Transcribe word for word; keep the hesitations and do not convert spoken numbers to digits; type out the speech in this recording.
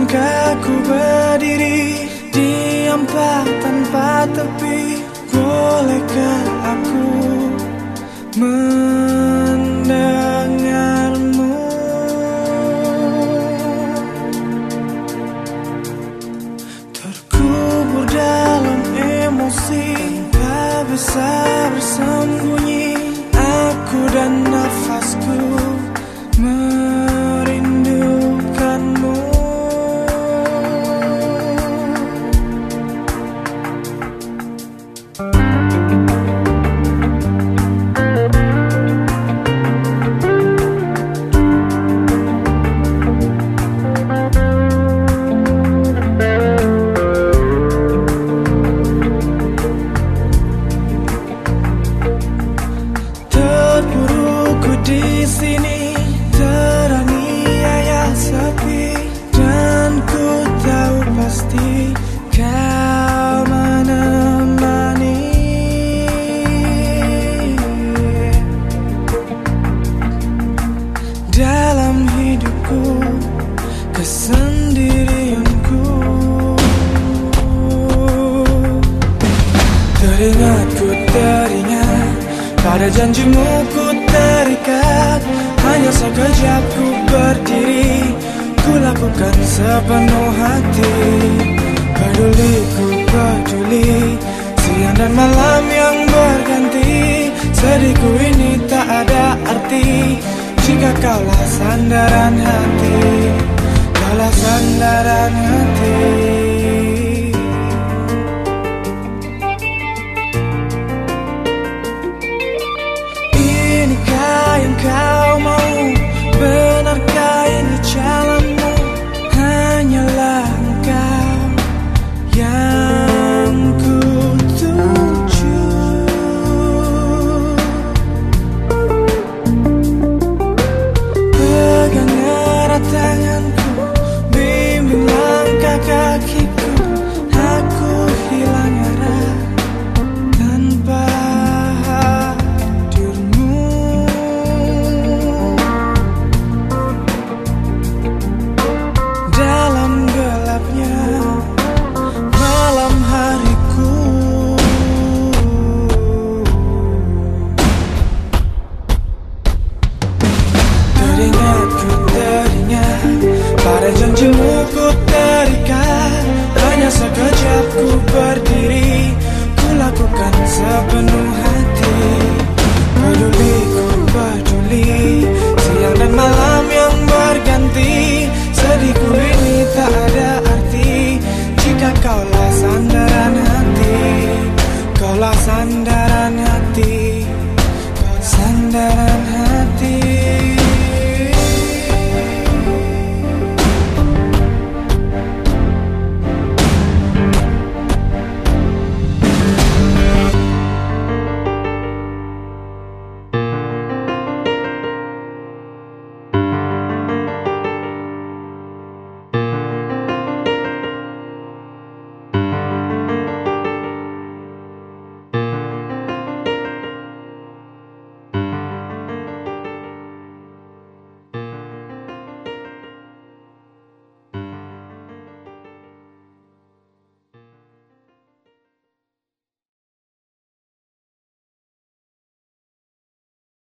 Sudahkah ku berdiri diam tanpa tepi? Bolehkah aku mendengarmu? Terkubur dalam emosi, tak bisa bersembunyi. Aku dan nafasku merindukanmu. Terpuruku di sini, teraniaya sepi, dan ku tahu pasti kau menemani. Dalam hidupku, kesendirianku, teringatku teringat, pada janjimu ku terikat. Hanya sekejap ku berdiri, ku lakukan sepenuh hati. Peduli ku peduli, siang dan malam yang berganti. Sedihku ini tak ada arti jika kaulah sandaran hati, kaulah sandaran hati.